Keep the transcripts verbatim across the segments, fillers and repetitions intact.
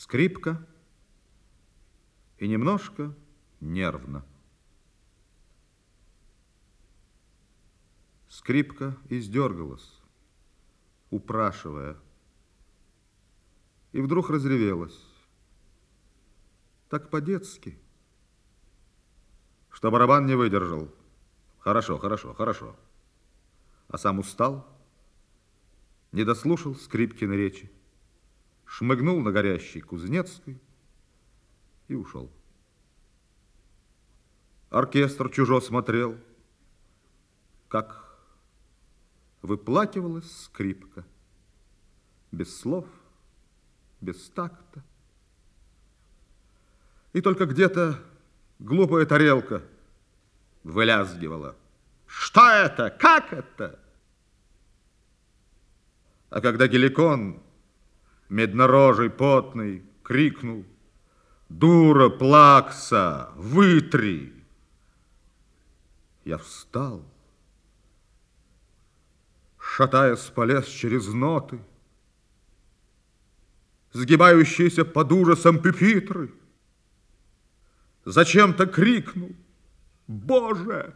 Скрипка и немножко нервно. Скрипка издергалась, упрашивая, и вдруг разревелась. Так по-детски, что барабан не выдержал. Хорошо, хорошо, хорошо. А сам устал, не дослушал Скрипкиной речи, шмыгнул на горящий Кузнецкой и ушел. Оркестр чужо смотрел, как выплакивалась скрипка, без слов, без такта. И только где-то глупая тарелка вылязгивала. Что это? Как это? А когда Геликон, меднорожий, потный, крикнул: дура, плакса, вытри! Я встал, шатаясь, полез через ноты, сгибающиеся под ужасом пюпитры. Зачем-то крикнул: Боже!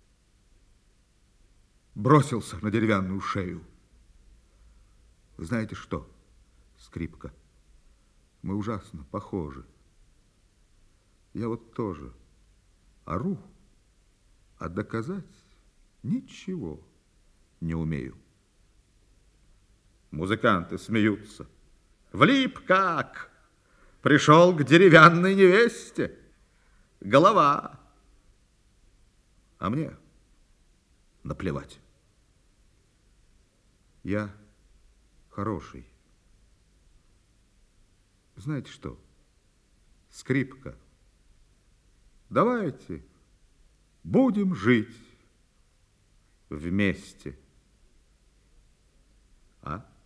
Бросился на деревянную шею. Знаете что, Скрипка, мы ужасно похожи. Я вот тоже ору, а доказать ничего не умею. Музыканты смеются. Влип как! Пришел к деревянной невесте. Голова. А мне наплевать. Я хороший. Знаете что, Скрипка, давайте будем жить вместе. А?